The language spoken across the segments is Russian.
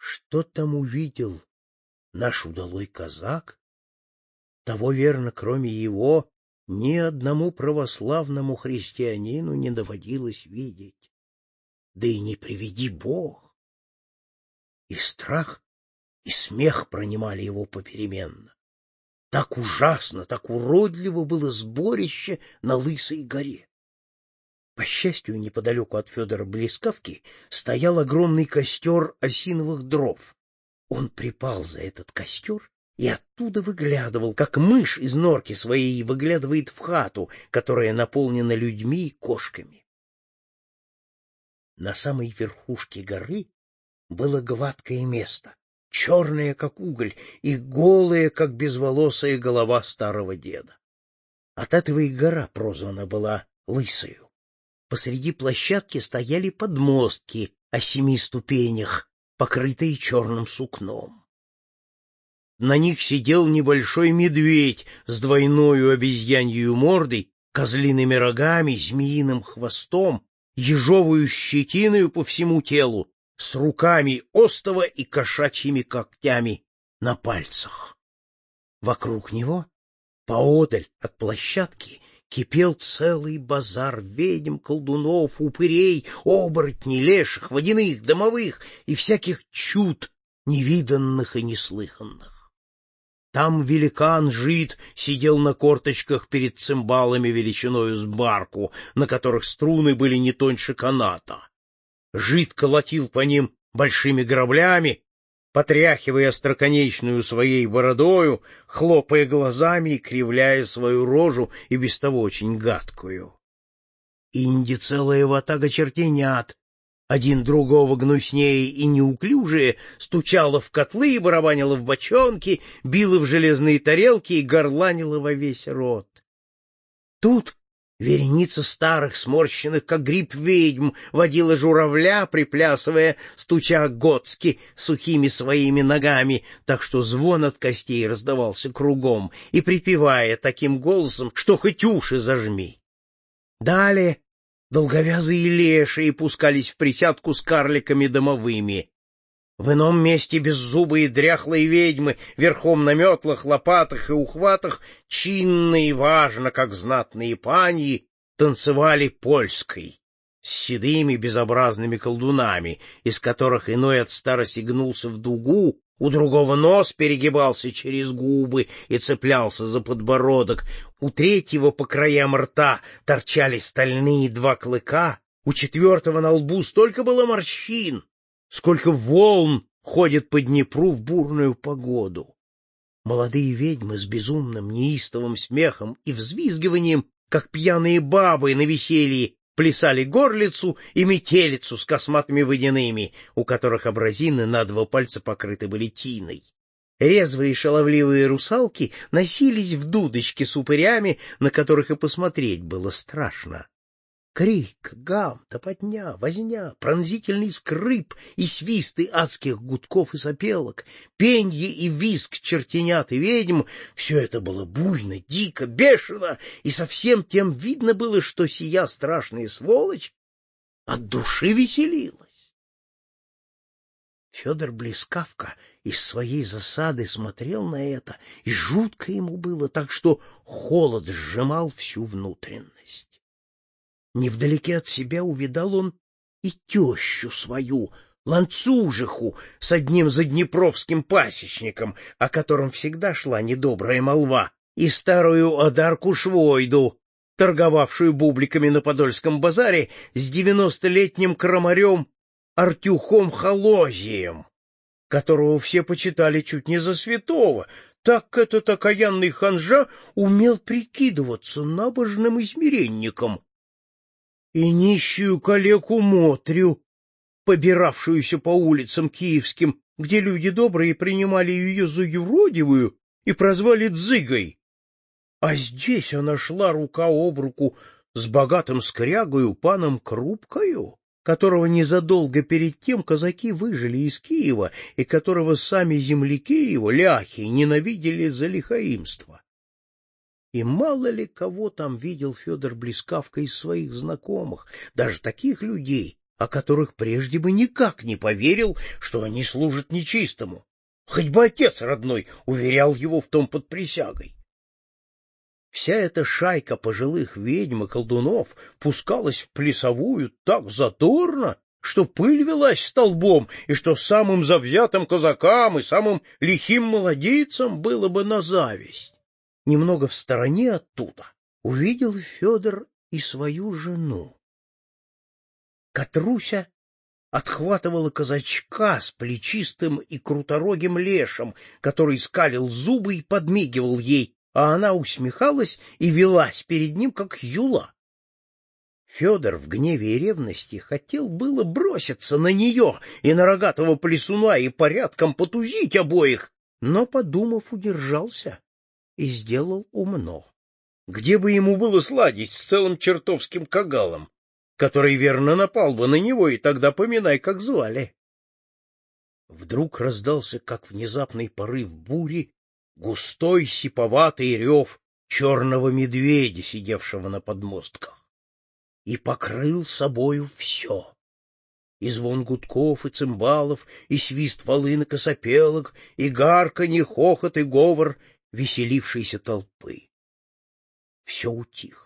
Что там увидел наш удалой казак, того, верно, кроме его, ни одному православному христианину не доводилось видеть. Да и не приведи Бог. И страх, и смех пронимали его попеременно. Так ужасно, так уродливо было сборище на Лысой горе. По счастью, неподалеку от Федора Блескавки стоял огромный костер осиновых дров. Он припал за этот костер и оттуда выглядывал, как мышь из норки своей выглядывает в хату, которая наполнена людьми и кошками. На самой верхушке горы было гладкое место, черное, как уголь, и голое, как безволосая голова старого деда. От этого и гора прозвана была Лысою. Посреди площадки стояли подмостки о 7 ступенях, покрытые черным сукном. На них сидел небольшой медведь с двойною обезьяньей мордой, козлиными рогами, змеиным хвостом, ежовую щетиною по всему телу, с руками остова и кошачьими когтями на пальцах. Вокруг него, поодаль от площадки, кипел целый базар ведьм, колдунов, упырей, оборотней, леших, водяных, домовых и всяких чуд, невиданных и неслыханных. Там великан Жид сидел на корточках перед цимбалами величиною с барку, на которых струны были не тоньше каната. Жид колотил по ним большими граблями, потряхивая остроконечную своей бородою, хлопая глазами и кривляя свою рожу, и без того очень гадкую. Инди целая ватага чертенят, один другого гнуснее и неуклюжее, стучала в котлы и барабанила в бочонки, била в железные тарелки и горланила во весь рот. Тут вереница старых, сморщенных, как гриб, ведьм водила журавля, приплясывая, стуча готски сухими своими ногами, так что звон от костей раздавался кругом, и припевая таким голосом, что хоть уши зажми. Далее долговязые лешие пускались в присядку с карликами домовыми. В ином месте беззубые дряхлые ведьмы верхом на метлах, лопатах и ухватах, чинно и важно, как знатные паньи, танцевали польской с седыми безобразными колдунами, из которых иной от старости гнулся в дугу, у другого нос перегибался через губы и цеплялся за подбородок, у третьего по краям рта торчали стальные 2 клыка, у четвертого на лбу столько было морщин, сколько волн ходит по Днепру в бурную погоду. Молодые ведьмы с безумным неистовым смехом и взвизгиванием, как пьяные бабы на веселье, плясали горлицу и метелицу с косматыми водяными, у которых абразины на 2 пальца покрыты были тиной. Резвые шаловливые русалки носились в дудочке с упырями, на которых и посмотреть было страшно. Крик, гам, топотня, возня, пронзительный скрип и свисты адских гудков и сопелок, пенье и визг чертенят и ведьм — все это было буйно, дико, бешено, и совсем тем видно было, что сия страшная сволочь от души веселилась. Федор Блескавка из своей засады смотрел на это, и жутко ему было, так что холод сжимал всю внутренность. Невдалеке от себя увидал он и тещу свою, ланцужиху, с одним заднепровским пасечником, о котором всегда шла недобрая молва, и старую Одарку Швойду, торговавшую бубликами на Подольском базаре с 90-летним крамарем Артюхом Холозием, которого все почитали чуть не за святого, так этот окаянный ханжа умел прикидываться набожным измеренником, и нищую калеку Мотрю, побиравшуюся по улицам киевским, где люди добрые принимали ее за юродивую и прозвали Дзыгой. А здесь она шла рука об руку с богатым скрягою паном Крупкою, которого незадолго перед тем казаки выжили из Киева и которого сами земляки его, ляхи, ненавидели за лихаимство. И мало ли кого там видел Федор Блескавка из своих знакомых, даже таких людей, о которых прежде бы никак не поверил, что они служат нечистому, хоть бы отец родной уверял его в том под присягой. Вся эта шайка пожилых ведьм и колдунов пускалась в плясовую так задорно, что пыль велась столбом, и что самым завзятым казакам и самым лихим молодицам было бы на зависть. Немного в стороне оттуда увидел Федор и свою жену. Катруся отхватывала казачка с плечистым и круторогим лешим, который скалил зубы и подмигивал ей, а она усмехалась и велась перед ним, как юла. Федор в гневе и ревности хотел было броситься на нее и на рогатого плясуна и порядком потузить обоих, но, подумав, удержался и сделал умно. Где бы ему было сладить с целым чертовским кагалом, который верно напал бы на него, и тогда поминай, как звали. Вдруг раздался, как внезапный порыв бури, густой сиповатый рев черного медведя, сидевшего на подмостках, и покрыл собою все. И звон гудков, и цимбалов, и свист волынок и сопелок, и гарканье, хохот и говор веселившейся толпы. Все утихло.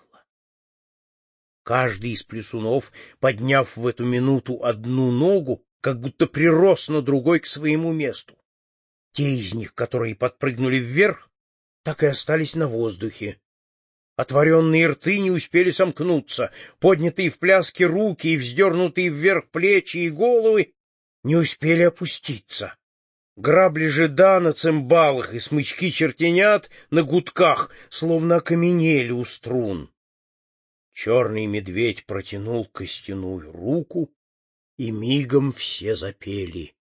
Каждый из плясунов, подняв в эту минуту одну ногу, как будто прирос на другой к своему месту. Те из них, которые подпрыгнули вверх, так и остались на воздухе. Отворенные рты не успели сомкнуться, поднятые в пляске руки и вздернутые вверх плечи и головы не успели опуститься. Грабли жида на цимбалах и смычки чертенят на гудках словно окаменели у струн. Черный медведь протянул костяную руку, и мигом все запели.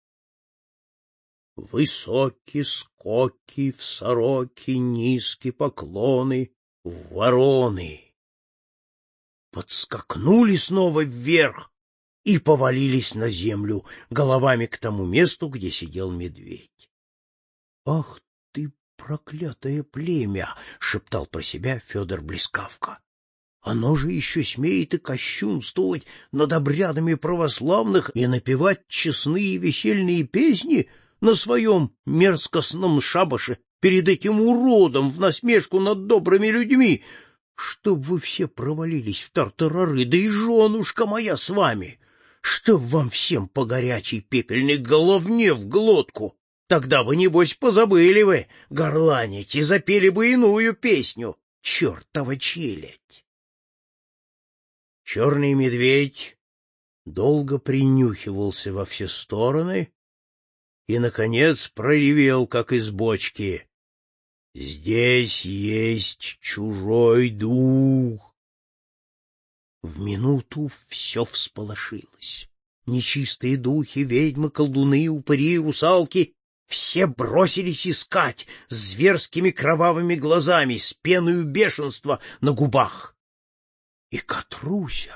Высокие скоки в сороки, низкие поклоны в вороны. Подскакнули снова вверх и повалились на землю головами к тому месту, где сидел медведь. — Ах ты, проклятое племя! — шептал про себя Федор Блескавка. Оно же еще смеет и кощунствовать над обрядами православных и напевать честные весельные песни на своем мерзкостном шабаше перед этим уродом в насмешку над добрыми людьми. Чтоб вы все провалились в тартарары, да и женушка моя с вами! Чтоб вам всем по горячей пепельной головне в глотку! Тогда бы, небось, позабыли вы горланить и запели бы иную песню, чертова челядь! Черный медведь долго принюхивался во все стороны и, наконец, проревел, как из бочки: «Здесь есть чужой дух!» В минуту все всполошилось. Нечистые духи, ведьмы, колдуны, упыри, русалки — все бросились искать с зверскими кровавыми глазами, с пеною бешенства на губах. И Катруся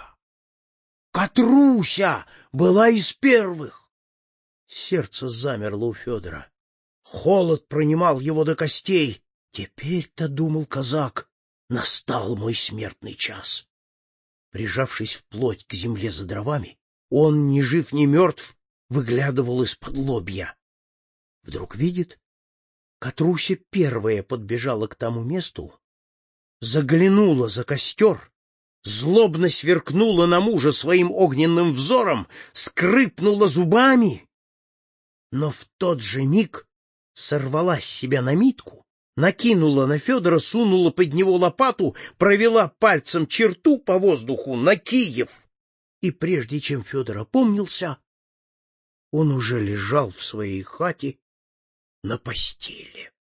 была из первых. Сердце замерло у Федора. Холод пронимал его до костей. Теперь-то, думал казак, настал мой смертный час. Прижавшись вплоть к земле за дровами, он, ни жив ни мертв, выглядывал из-под лобья. Вдруг видит, Катруся первая подбежала к тому месту, заглянула за костер, злобно сверкнула на мужа своим огненным взором, скрипнула зубами, но в тот же миг сорвала с себя намитку, накинула на Федора, сунула под него лопату, провела пальцем черту по воздуху на Киев, и прежде чем Федор опомнился, он уже лежал в своей хате на постели.